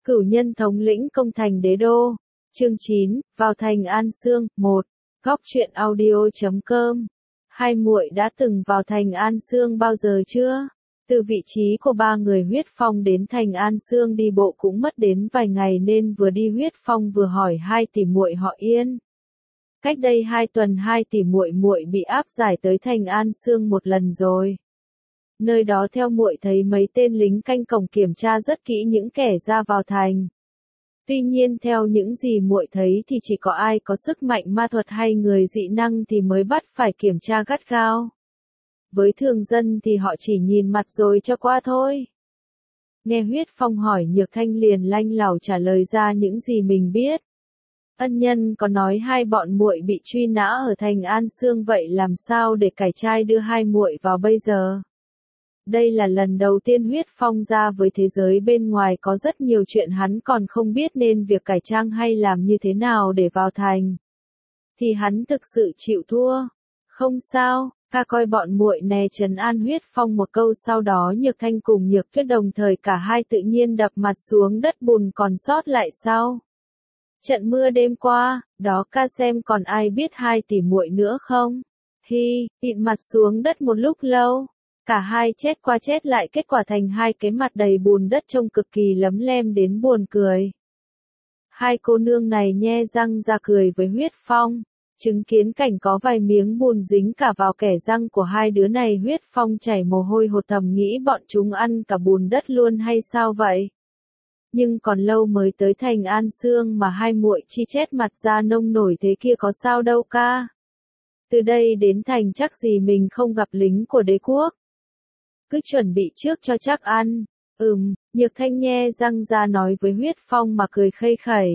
Cửu nhân thống lĩnh công thành đế đô. Chương 9, vào thành An Sương. 1. Góc truyện audio.com. Hai muội đã từng vào thành An Sương bao giờ chưa? Từ vị trí của ba người huyết phong đến thành An Sương đi bộ cũng mất đến vài ngày nên vừa đi huyết phong vừa hỏi hai tỷ muội họ Yên. Cách đây 2 tuần hai tỷ muội muội bị áp giải tới thành An Sương một lần rồi. Nơi đó theo muội thấy mấy tên lính canh cổng kiểm tra rất kỹ những kẻ ra vào thành. Tuy nhiên theo những gì muội thấy thì chỉ có ai có sức mạnh ma thuật hay người dị năng thì mới bắt phải kiểm tra gắt gao. Với thường dân thì họ chỉ nhìn mặt rồi cho qua thôi. Nghe huyết phong hỏi Nhược Thanh liền lanh lỏng trả lời ra những gì mình biết. Ân nhân có nói hai bọn muội bị truy nã ở thành An Sương, vậy làm sao để cải trai đưa hai muội vào bây giờ? Đây là lần đầu tiên huyết phong ra với thế giới bên ngoài, có rất nhiều chuyện hắn còn không biết nên việc cải trang hay làm như thế nào để vào thành thì hắn thực sự chịu thua. Không sao, ca coi bọn muội nè, trấn an huyết phong một câu, sau đó Nhược Thanh cùng Nhược Tuyết đồng thời cả hai tự nhiên đập mặt xuống đất bùn còn sót lại sau trận mưa đêm qua, đó ca xem còn ai biết hai tỷ muội nữa không? Hi, ịn mặt xuống đất một lúc lâu. Cả hai chết qua chết lại, kết quả thành hai cái mặt đầy bùn đất trông cực kỳ lấm lem đến buồn cười. Hai cô nương này nhe răng ra cười với huyết phong. Chứng kiến cảnh có vài miếng bùn dính cả vào kẻ răng của hai đứa này, huyết phong chảy mồ hôi hột, thầm nghĩ bọn chúng ăn cả bùn đất luôn hay sao vậy? Nhưng còn lâu mới tới thành An Sương mà hai muội chi chết mặt ra nông nổi thế kia có sao đâu ca. Từ đây đến thành chắc gì mình không gặp lính của đế quốc. Cứ chuẩn bị trước cho chắc ăn. Nhược Thanh nhe răng ra nói với huyết phong mà cười khây khẩy.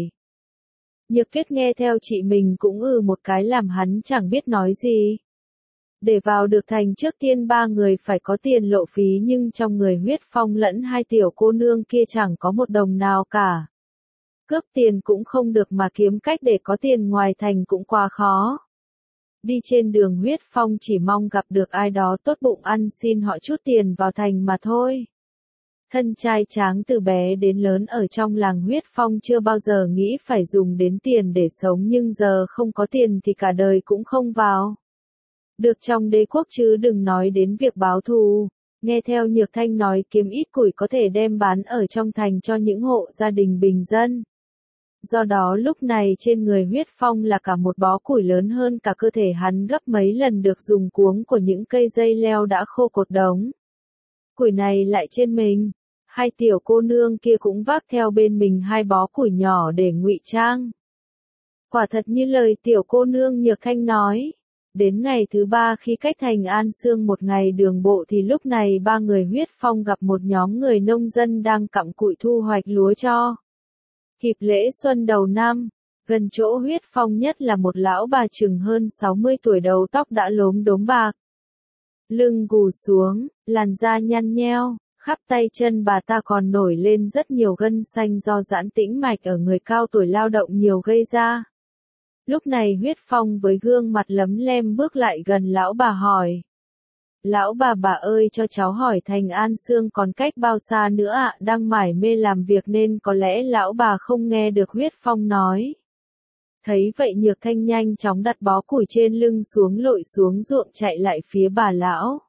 Nhược Tuyết nghe theo chị mình cũng một cái làm hắn chẳng biết nói gì. Để vào được thành trước tiên ba người phải có tiền lộ phí, nhưng trong người huyết phong lẫn hai tiểu cô nương kia chẳng có một đồng nào cả. Cướp tiền cũng không được mà kiếm cách để có tiền ngoài thành cũng quá khó. Đi trên đường huyết phong chỉ mong gặp được ai đó tốt bụng ăn xin họ chút tiền vào thành mà thôi. Thân trai tráng từ bé đến lớn ở trong làng huyết phong chưa bao giờ nghĩ phải dùng đến tiền để sống, nhưng giờ không có tiền thì cả đời cũng không vào được trong đế quốc, chứ đừng nói đến việc báo thù. Nghe theo Nhược Thanh nói kiếm ít củi có thể đem bán ở trong thành cho những hộ gia đình bình dân. Do đó lúc này trên người huyết phong là cả một bó củi lớn hơn cả cơ thể hắn gấp mấy lần, được dùng cuống của những cây dây leo đã khô cột đống củi này lại trên mình. Hai tiểu cô nương kia cũng vác theo bên mình hai bó củi nhỏ để ngụy trang. Quả thật như lời tiểu cô nương Nhược Thanh nói. Đến ngày thứ 3 khi cách thành An Sương một ngày đường bộ thì lúc này ba người huyết phong gặp một nhóm người nông dân đang cặm cụi thu hoạch lúa cho kịp lễ xuân đầu năm. Gần chỗ huyết phong nhất là một lão bà chừng hơn 60 tuổi, đầu tóc đã lốm đốm bạc, lưng gù xuống, làn da nhăn nheo, khắp tay chân bà ta còn nổi lên rất nhiều gân xanh do giãn tĩnh mạch ở người cao tuổi lao động nhiều gây ra. Lúc này huyết phong với gương mặt lấm lem bước lại gần lão bà hỏi. Lão bà ơi, cho cháu hỏi thành An Sương còn cách bao xa nữa ạ? Đang mải mê làm việc nên có lẽ lão bà không nghe được huyết phong nói. Thấy vậy Nhược Thanh nhanh chóng đặt bó củi trên lưng xuống, lội xuống ruộng chạy lại phía bà lão.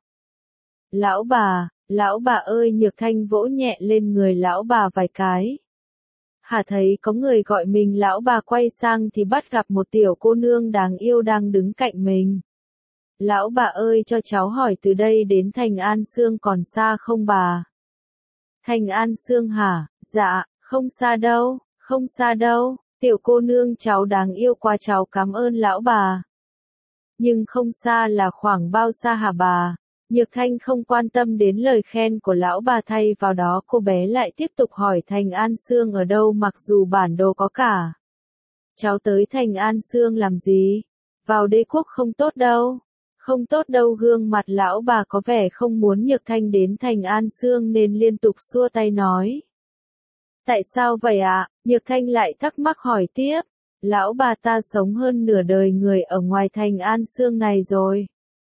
Lão bà ơi, Nhược Thanh vỗ nhẹ lên người lão bà vài cái. Hà thấy có người gọi mình, lão bà quay sang thì bắt gặp một tiểu cô nương đáng yêu đang đứng cạnh mình. Lão bà ơi, cho cháu hỏi từ đây đến thành An Sương còn xa không bà? Thành An Sương hả? Dạ, không xa đâu, tiểu cô nương cháu đáng yêu quá, cháu cảm ơn lão bà. Nhưng không xa là khoảng bao xa hả bà? Nhược Thanh không quan tâm đến lời khen của lão bà, thay vào đó cô bé lại tiếp tục hỏi thành An Sương ở đâu, mặc dù bản đồ có cả. Cháu tới thành An Sương làm gì? Vào đế quốc không tốt đâu. Không tốt đâu, gương mặt lão bà có vẻ không muốn Nhược Thanh đến thành An Sương nên liên tục xua tay nói. Tại sao vậy ạ? Nhược Thanh lại thắc mắc hỏi tiếp. Lão bà ta sống hơn nửa đời người ở ngoài thành An Sương này rồi.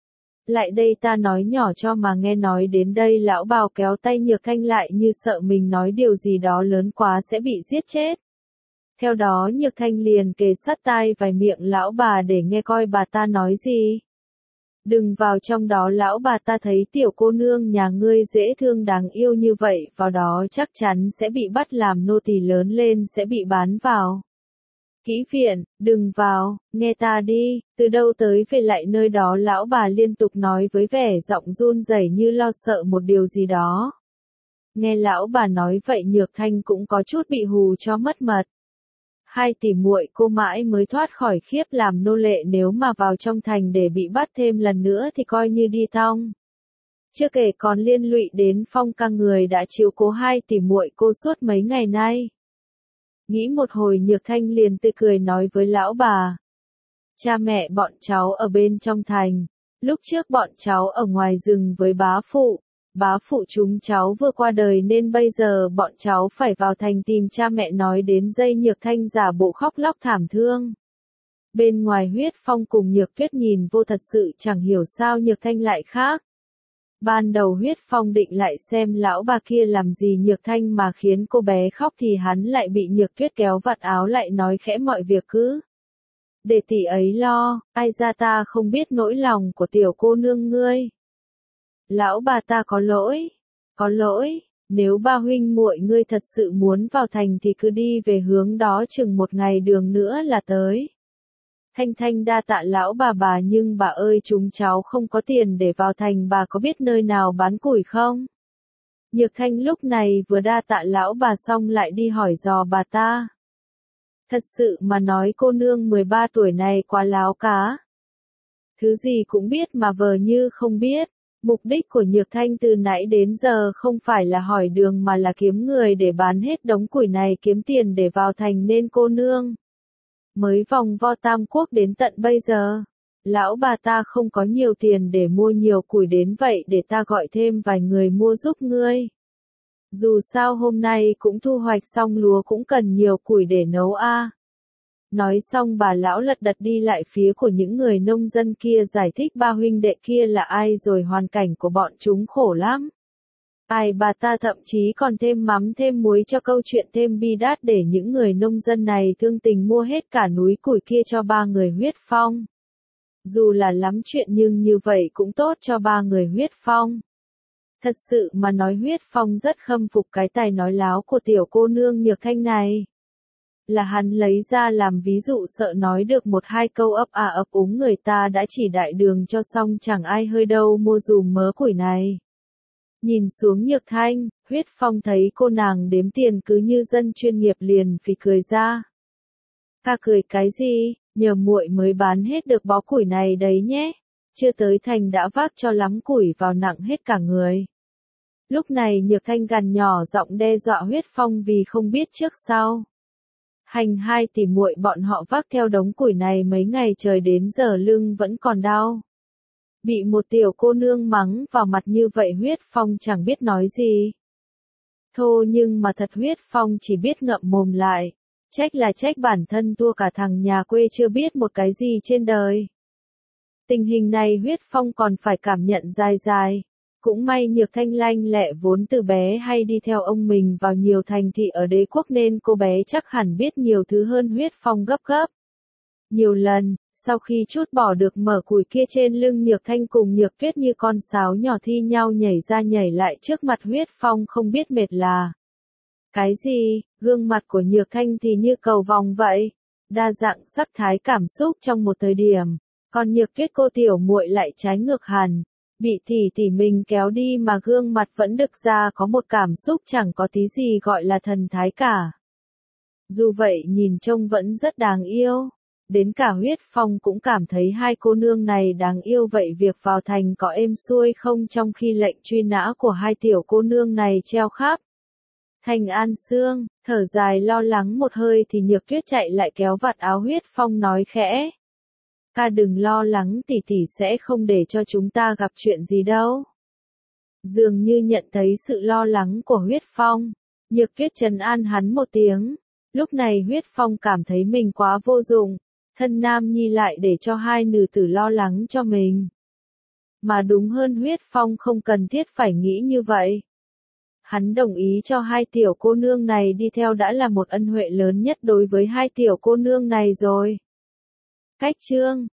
Lại đây ta nói nhỏ cho mà nghe. Nói đến đây lão bào kéo tay Nhược Thanh lại như sợ mình nói điều gì đó lớn quá sẽ bị giết chết. Theo đó Nhược Thanh liền kề sát tai vài miệng lão bà để nghe coi bà ta nói gì. Đừng vào trong đó, lão bà ta thấy tiểu cô nương nhà ngươi dễ thương đáng yêu như vậy, vào đó chắc chắn sẽ bị bắt làm nô tỳ, lớn lên sẽ bị bán vào kỹ viện. Đừng vào, nghe ta đi. Từ đâu tới về lại nơi đó, lão bà liên tục nói với vẻ giọng run rẩy như lo sợ một điều gì đó. Nghe lão bà nói vậy Nhược Thanh cũng có chút bị hù cho mất mật. Hai tỷ muội cô mãi mới thoát khỏi khiếp làm nô lệ, nếu mà vào trong thành để bị bắt thêm lần nữa thì coi như đi thong. Chưa kể còn liên lụy đến Phong ca, người đã chiếu cố hai tỷ muội cô suốt mấy ngày nay. Nghĩ một hồi Nhược Thanh liền tươi cười nói với lão bà. Cha mẹ bọn cháu ở bên trong thành. Lúc trước bọn cháu ở ngoài rừng với bá phụ. Bá phụ chúng cháu vừa qua đời nên bây giờ bọn cháu phải vào thành tìm cha mẹ. Nói đến đây Nhược Thanh giả bộ khóc lóc thảm thương. Bên ngoài Huyết Phong cùng Nhược Tuyết nhìn vô, thật sự chẳng hiểu sao Nhược Thanh lại khác. Ban đầu Huyết Phong định lại xem lão bà kia làm gì Nhược Thanh mà khiến cô bé khóc thì hắn lại bị Nhược Tuyết kéo vạt áo lại nói khẽ mọi việc cứ để tỷ ấy lo, ai ra ta không biết nỗi lòng của tiểu cô nương ngươi. Lão bà ta có lỗi, nếu ba huynh muội ngươi thật sự muốn vào thành thì cứ đi về hướng đó, chừng một ngày đường nữa là tới. Thanh đa tạ lão bà, nhưng bà ơi chúng cháu không có tiền để vào thành, bà có biết nơi nào bán củi không? Nhược Thanh lúc này vừa đa tạ lão bà xong lại đi hỏi dò bà ta. Thật sự mà nói cô nương 13 tuổi này quá láo cá. Thứ gì cũng biết mà vờ như không biết. Mục đích của Nhược Thanh từ nãy đến giờ không phải là hỏi đường mà là kiếm người để bán hết đống củi này kiếm tiền để vào thành, nên cô nương mới vòng vo Tam Quốc đến tận bây giờ. Lão bà ta không có nhiều tiền để mua nhiều củi đến vậy, để ta gọi thêm vài người mua giúp ngươi. Dù sao hôm nay cũng thu hoạch xong lúa, cũng cần nhiều củi để nấu a. Nói xong bà lão lật đật đi lại phía của những người nông dân kia, giải thích ba huynh đệ kia là ai rồi hoàn cảnh của bọn chúng khổ lắm. Bà ta thậm chí còn thêm mắm thêm muối cho câu chuyện, thêm bi đát để những người nông dân này thương tình mua hết cả núi củi kia cho ba người Huyết Phong. Dù là lắm chuyện nhưng như vậy cũng tốt cho ba người Huyết Phong. Thật sự mà nói Huyết Phong rất khâm phục cái tài nói láo của tiểu cô nương Nhược Thanh này. Là hắn lấy ra làm ví dụ, sợ nói được một hai câu ấp úng người ta đã chỉ đại đường cho xong, chẳng ai hơi đâu mua dùm mớ củi này. Nhìn xuống Nhược Thanh, Huyết Phong thấy cô nàng đếm tiền cứ như dân chuyên nghiệp liền phì cười ra. Ta cười cái gì, nhờ muội mới bán hết được bó củi này đấy nhé. Chưa tới thành đã vác cho lắm củi vào, nặng hết cả người. Lúc này Nhược Thanh gằn nhỏ giọng đe dọa Huyết Phong vì không biết trước sau. Hành hai tỷ muội bọn họ vác theo đống củi này mấy ngày trời đến giờ lưng vẫn còn đau. Bị một tiểu cô nương mắng vào mặt như vậy Huyết Phong chẳng biết nói gì. Thô nhưng mà thật Huyết Phong chỉ biết ngậm mồm lại. Trách là trách bản thân thua cả thằng nhà quê chưa biết một cái gì trên đời. Tình hình này Huyết Phong còn phải cảm nhận dài. Cũng may Nhược Thanh lanh lẹ, vốn từ bé hay đi theo ông mình vào nhiều thành thị ở đế quốc nên cô bé chắc hẳn biết nhiều thứ hơn Huyết Phong gấp. Nhiều lần, sau khi trút bỏ được mẩu củi kia trên lưng Nhược Thanh cùng Nhược Tuyết như con sáo nhỏ thi nhau nhảy ra nhảy lại trước mặt Huyết Phong, không biết mệt là cái gì. Gương mặt của Nhược Thanh thì như cầu vồng vậy, đa dạng sắc thái cảm xúc trong một thời điểm, còn Nhược Tuyết cô tiểu muội lại trái ngược hẳn. Bị tỷ mình kéo đi mà gương mặt vẫn đực ra, có một cảm xúc chẳng có tí gì gọi là thần thái cả. Dù vậy nhìn trông vẫn rất đáng yêu. Đến cả Huyết Phong cũng cảm thấy hai cô nương này đáng yêu. Vậy việc vào thành có êm xuôi không, trong khi lệnh truy nã của hai tiểu cô nương này treo khắp thành An Sương? Thở dài lo lắng một hơi thì Nhược Tuyết chạy lại kéo vạt áo Huyết Phong nói khẽ. Ta đừng lo lắng, tỷ sẽ không để cho chúng ta gặp chuyện gì đâu. Dường như nhận thấy sự lo lắng của Huyết Phong, Nhược Tuyết trấn an hắn một tiếng. Lúc này Huyết Phong cảm thấy mình quá vô dụng, thân nam nhi lại để cho hai nữ tử lo lắng cho mình. Mà đúng hơn Huyết Phong không cần thiết phải nghĩ như vậy. Hắn đồng ý cho hai tiểu cô nương này đi theo đã là một ân huệ lớn nhất đối với hai tiểu cô nương này rồi. Cách chương